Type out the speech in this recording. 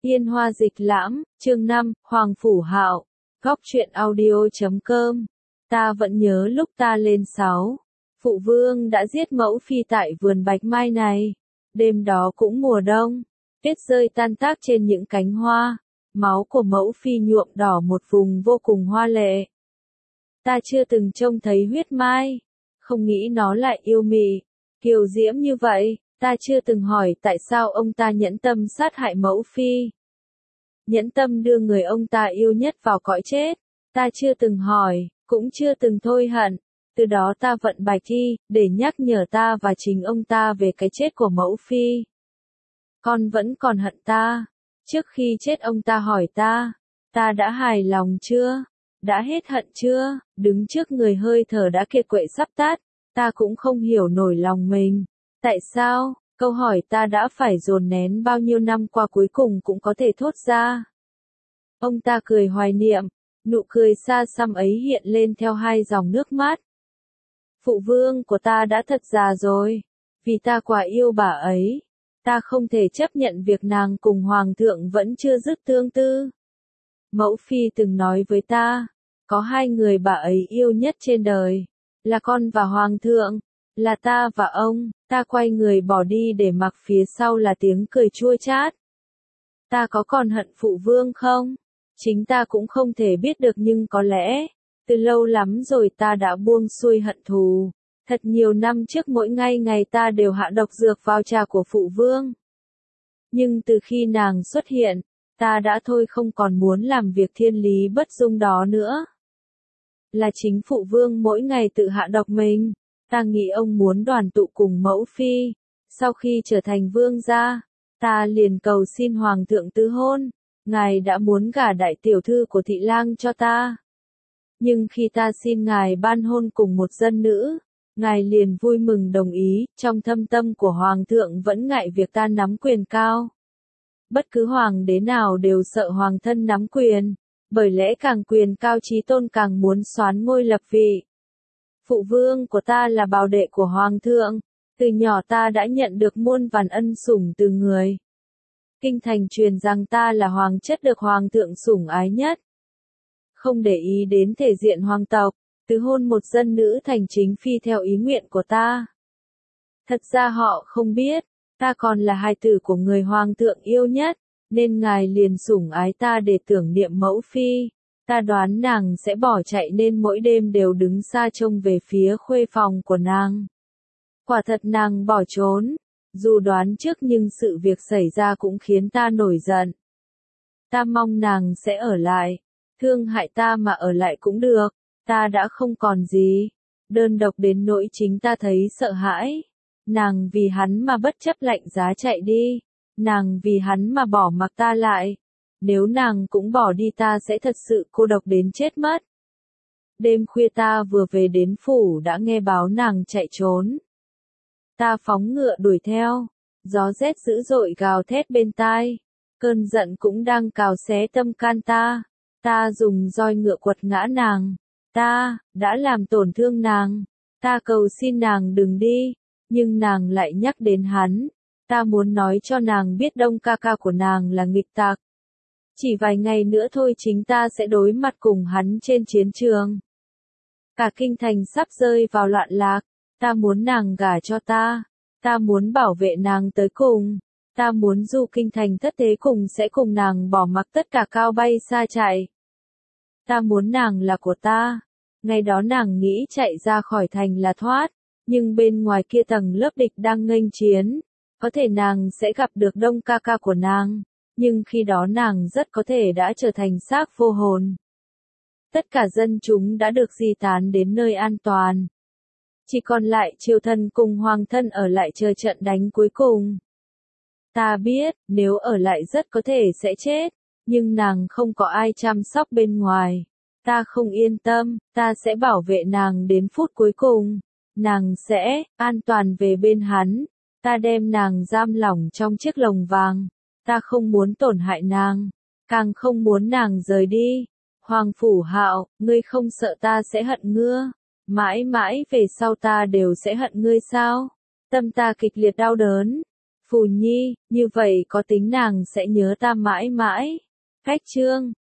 Yên Hoa Dịch Lãm, chương 5, Hoàng Phủ Hạo, Góc truyện audio.com. Ta vẫn nhớ lúc ta lên 6. Phụ vương đã giết mẫu phi tại vườn bạch mai này. Đêm đó cũng mùa đông, tuyết rơi tan tác trên những cánh hoa, máu của mẫu phi nhuộm đỏ một vùng vô cùng hoa lệ. Ta chưa từng trông thấy huyết mai, không nghĩ nó lại yêu mị, kiều diễm như vậy. Ta chưa từng hỏi tại sao ông ta nhẫn tâm sát hại mẫu phi. Nhẫn tâm đưa người ông ta yêu nhất vào cõi chết. Ta chưa từng hỏi, cũng chưa từng thôi hận. Từ đó ta vận bài thi, để nhắc nhở ta và chính ông ta về cái chết của mẫu phi. Con vẫn còn hận ta. Trước khi chết ông ta hỏi ta đã hài lòng chưa? Đã hết hận chưa? Đứng trước người hơi thở đã kiệt quệ sắp tắt, ta cũng không hiểu nổi lòng mình. Tại sao? Câu hỏi ta đã phải dồn nén bao nhiêu năm qua cuối cùng cũng có thể thốt ra. Ông ta cười hoài niệm, nụ cười xa xăm ấy hiện lên theo hai dòng nước mắt. Phụ vương của ta đã thật già rồi, vì ta quá yêu bà ấy. Ta không thể chấp nhận việc nàng cùng hoàng thượng vẫn chưa dứt tương tư. Mẫu phi từng nói với ta, có hai người bà ấy yêu nhất trên đời, là con và hoàng thượng, là ta và ông. Ta quay người bỏ đi để mặc phía sau là tiếng cười chua chát. Ta có còn hận phụ vương không? Chính ta cũng không thể biết được, nhưng có lẽ, từ lâu lắm rồi ta đã buông xuôi hận thù. Thật nhiều năm trước mỗi ngày ta đều hạ độc dược vào trà của phụ vương. Nhưng từ khi nàng xuất hiện, ta đã thôi không còn muốn làm việc thiên lý bất dung đó nữa. Là chính phụ vương mỗi ngày tự hạ độc mình. Ta nghĩ ông muốn đoàn tụ cùng mẫu phi. Sau khi trở thành vương gia, ta liền cầu xin hoàng thượng tứ hôn. Ngài đã muốn gả đại tiểu thư của thị lang cho ta. Nhưng khi ta xin ngài ban hôn cùng một dân nữ, ngài liền vui mừng đồng ý. Trong thâm tâm của hoàng thượng vẫn ngại việc ta nắm quyền cao. Bất cứ hoàng đế nào đều sợ hoàng thân nắm quyền, bởi lẽ càng quyền cao chí tôn càng muốn soán ngôi lập vị. Phụ vương của ta là bào đệ của hoàng thượng, từ nhỏ ta đã nhận được muôn vàn ân sủng từ người. Kinh thành truyền rằng ta là hoàng chất được hoàng thượng sủng ái nhất. Không để ý đến thể diện hoàng tộc, tứ hôn một dân nữ thành chính phi theo ý nguyện của ta. Thật ra họ không biết, ta còn là hài tử của người hoàng thượng yêu nhất, nên ngài liền sủng ái ta để tưởng niệm mẫu phi. Ta đoán nàng sẽ bỏ chạy nên mỗi đêm đều đứng xa trông về phía khuê phòng của nàng. Quả thật nàng bỏ trốn. Dù đoán trước nhưng sự việc xảy ra cũng khiến ta nổi giận. Ta mong nàng sẽ ở lại. Thương hại ta mà ở lại cũng được. Ta đã không còn gì. Đơn độc đến nỗi chính ta thấy sợ hãi. Nàng vì hắn mà bất chấp lạnh giá chạy đi. Nàng vì hắn mà bỏ mặc ta lại. Nếu nàng cũng bỏ đi ta sẽ thật sự cô độc đến chết mất. Đêm khuya ta vừa về đến phủ đã nghe báo nàng chạy trốn. Ta phóng ngựa đuổi theo. Gió rét dữ dội gào thét bên tai. Cơn giận cũng đang cào xé tâm can ta. Ta dùng roi ngựa quật ngã nàng. Ta đã làm tổn thương nàng. Ta cầu xin nàng đừng đi. Nhưng nàng lại nhắc đến hắn. Ta muốn nói cho nàng biết Đông ca ca của nàng là nghịch tặc. Chỉ vài ngày nữa thôi chính ta sẽ đối mặt cùng hắn trên chiến trường. Cả kinh thành sắp rơi vào loạn lạc. Ta muốn nàng gả cho ta. Ta muốn bảo vệ nàng tới cùng. Ta muốn dù kinh thành thất thế cùng sẽ cùng nàng bỏ mặc tất cả cao bay xa chạy. Ta muốn nàng là của ta. Ngày đó nàng nghĩ chạy ra khỏi thành là thoát. Nhưng bên ngoài kia tầng lớp địch đang nghênh chiến. Có thể nàng sẽ gặp được Đông ca ca của nàng. Nhưng khi đó nàng rất có thể đã trở thành xác vô hồn. Tất cả dân chúng đã được di tán đến nơi an toàn. Chỉ còn lại triều thần cùng hoàng thân ở lại chờ trận đánh cuối cùng. Ta biết, nếu ở lại rất có thể sẽ chết. Nhưng nàng không có ai chăm sóc bên ngoài. Ta không yên tâm, ta sẽ bảo vệ nàng đến phút cuối cùng. Nàng sẽ an toàn về bên hắn. Ta đem nàng giam lỏng trong chiếc lồng vàng. Ta không muốn tổn hại nàng, càng không muốn nàng rời đi. Hoàng Phủ Hạo, ngươi không sợ ta sẽ hận ngươi? Mãi mãi về sau ta đều sẽ hận ngươi sao? Tâm ta kịch liệt đau đớn. Phù Nhi, như vậy có tính nàng sẽ nhớ ta mãi mãi. Cách chương